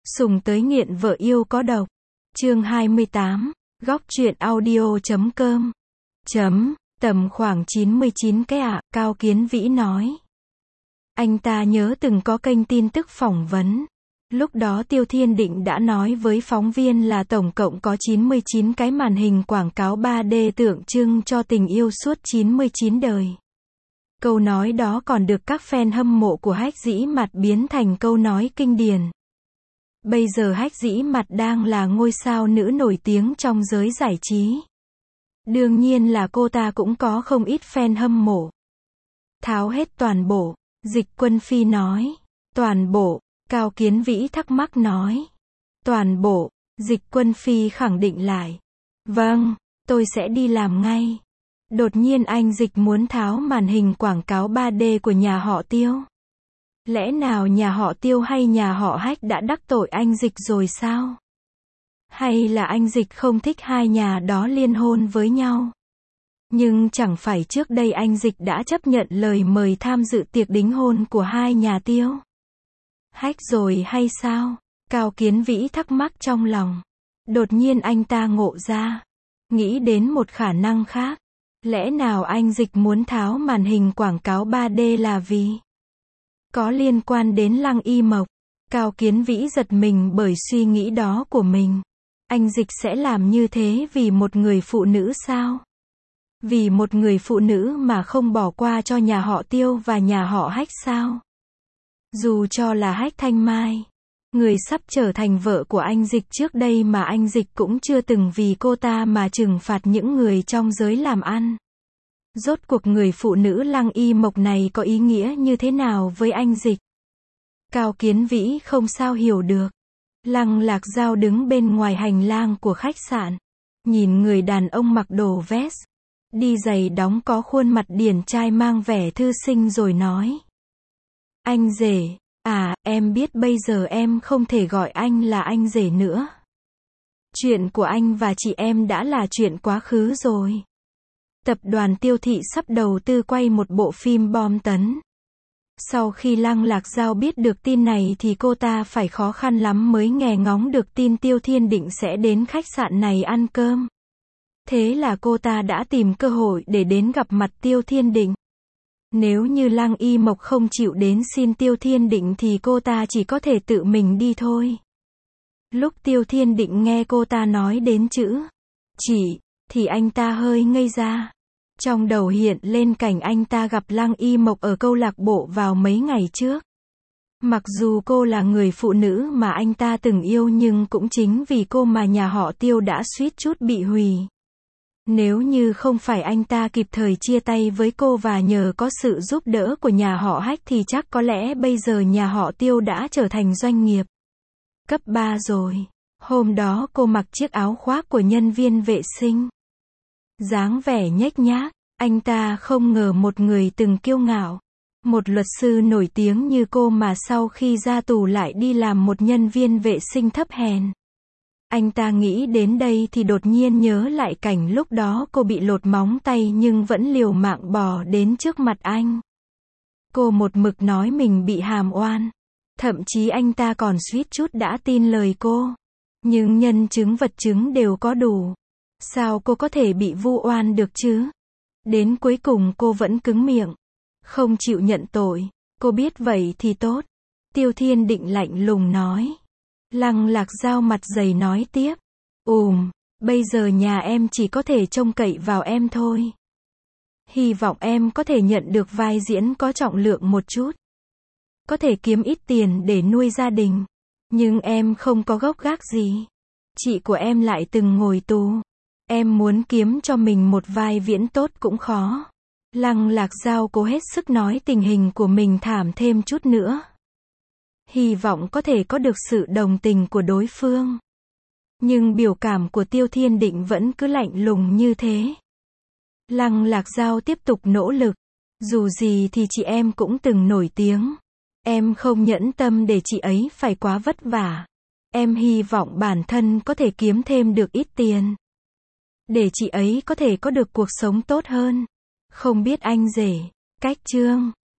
Sùng tới nghiện vợ yêu có độc. Chương 28. Góc truyện audio.com. Tầm khoảng 99 cái ạ, Cao Kiến Vĩ nói. Anh ta nhớ từng có kênh tin tức phỏng vấn. Lúc đó Tiêu Thiên Định đã nói với phóng viên là tổng cộng có 99 cái màn hình quảng cáo 3D tượng trưng cho tình yêu suốt 99 đời. Câu nói đó còn được các fan hâm mộ của Hách Dĩ Mạt biến thành câu nói kinh điển. Bây giờ Hách Dĩ Mạt đang là ngôi sao nữ nổi tiếng trong giới giải trí. Đương nhiên là cô ta cũng có không ít fan hâm mộ. Tháo hết toàn bộ, Dịch Quân Phi nói. Toàn bộ, Cao Kiến Vĩ thắc mắc nói. Toàn bộ, Dịch Quân Phi khẳng định lại. Vâng, tôi sẽ đi làm ngay. Đột nhiên anh Dịch muốn tháo màn hình quảng cáo 3D của nhà họ Tiêu. Lẽ nào nhà họ Tiêu hay nhà họ Hách đã đắc tội anh Dịch rồi sao? Hay là anh Dịch không thích hai nhà đó liên hôn với nhau? Nhưng chẳng phải trước đây anh Dịch đã chấp nhận lời mời tham dự tiệc đính hôn của hai nhà Tiêu? Hách rồi hay sao? Cao Kiến Vĩ thắc mắc trong lòng. Đột nhiên anh ta ngộ ra. Nghĩ đến một khả năng khác. Lẽ nào anh Dịch muốn tháo màn hình quảng cáo 3D là vì có liên quan đến Lăng Y Mộc? Cao Kiến Vĩ giật mình bởi suy nghĩ đó của mình. Anh Dịch sẽ làm như thế vì một người phụ nữ sao? Vì một người phụ nữ mà không bỏ qua cho nhà họ Tiêu và nhà họ Hách sao? Dù cho là Hách Thanh Mai, người sắp trở thành vợ của anh Dịch trước đây mà anh Dịch cũng chưa từng vì cô ta mà trừng phạt những người trong giới làm ăn. Rốt cuộc người phụ nữ Lăng Y Mộc này có ý nghĩa như thế nào với anh Dịch? Cao Kiến Vĩ không sao hiểu được. Lăng Lạc Giao đứng bên ngoài hành lang của khách sạn. Nhìn người đàn ông mặc đồ vest, đi giày đóng có khuôn mặt điển trai mang vẻ thư sinh rồi nói. Anh rể, em biết bây giờ em không thể gọi anh là anh rể nữa. Chuyện của anh và chị em đã là chuyện quá khứ rồi. Tập đoàn Tiêu Thị sắp đầu tư quay một bộ phim bom tấn. Sau khi Lăng Lạc Giao biết được tin này thì cô ta phải khó khăn lắm mới nghe ngóng được tin Tiêu Thiên Định sẽ đến khách sạn này ăn cơm. Thế là cô ta đã tìm cơ hội để đến gặp mặt Tiêu Thiên Định. Nếu như Lăng Y Mộc không chịu đến xin Tiêu Thiên Định thì cô ta chỉ có thể tự mình đi thôi. Lúc Tiêu Thiên Định nghe cô ta nói đến chữ chị, thì anh ta hơi ngây ra. Trong đầu hiện lên cảnh anh ta gặp Lăng Y Mộc ở câu lạc bộ vào mấy ngày trước. Mặc dù cô là người phụ nữ mà anh ta từng yêu nhưng cũng chính vì cô mà nhà họ Tiêu đã suýt chút bị hủy. Nếu như không phải anh ta kịp thời chia tay với cô và nhờ có sự giúp đỡ của nhà họ Hách thì chắc có lẽ bây giờ nhà họ Tiêu đã trở thành doanh nghiệp cấp 3 rồi. Hôm đó cô mặc chiếc áo khoác của nhân viên vệ sinh. Dáng vẻ nhếch nhác, anh ta không ngờ một người từng kiêu ngạo, một luật sư nổi tiếng như cô mà sau khi ra tù lại đi làm một nhân viên vệ sinh thấp hèn. Anh ta nghĩ đến đây thì đột nhiên nhớ lại cảnh lúc đó cô bị lột móng tay nhưng vẫn liều mạng bò đến trước mặt anh. Cô một mực nói mình bị hàm oan. Thậm chí anh ta còn suýt chút đã tin lời cô. Nhưng nhân chứng vật chứng đều có đủ. Sao cô có thể bị vu oan được chứ? Đến cuối cùng cô vẫn cứng miệng, không chịu nhận tội. Cô biết vậy thì tốt. Tiêu Thiên Định lạnh lùng nói. Lăng Lạc Giao mặt dày nói tiếp. Bây giờ nhà em chỉ có thể trông cậy vào em thôi. Hy vọng em có thể nhận được vai diễn có trọng lượng một chút. Có thể kiếm ít tiền để nuôi gia đình. Nhưng em không có gốc gác gì. Chị của em lại từng ngồi tù. Em muốn kiếm cho mình một vai diễn tốt cũng khó. Lăng Lạc Giao cố hết sức nói tình hình của mình thảm thêm chút nữa. Hy vọng có thể có được sự đồng tình của đối phương. Nhưng biểu cảm của Tiêu Thiên Định vẫn cứ lạnh lùng như thế. Lăng Lạc Giao tiếp tục nỗ lực. Dù gì thì chị em cũng từng nổi tiếng. Em không nhẫn tâm để chị ấy phải quá vất vả. Em hy vọng bản thân có thể kiếm thêm được ít tiền. Để chị ấy có thể có được cuộc sống tốt hơn. Không biết anh rể, cách Trương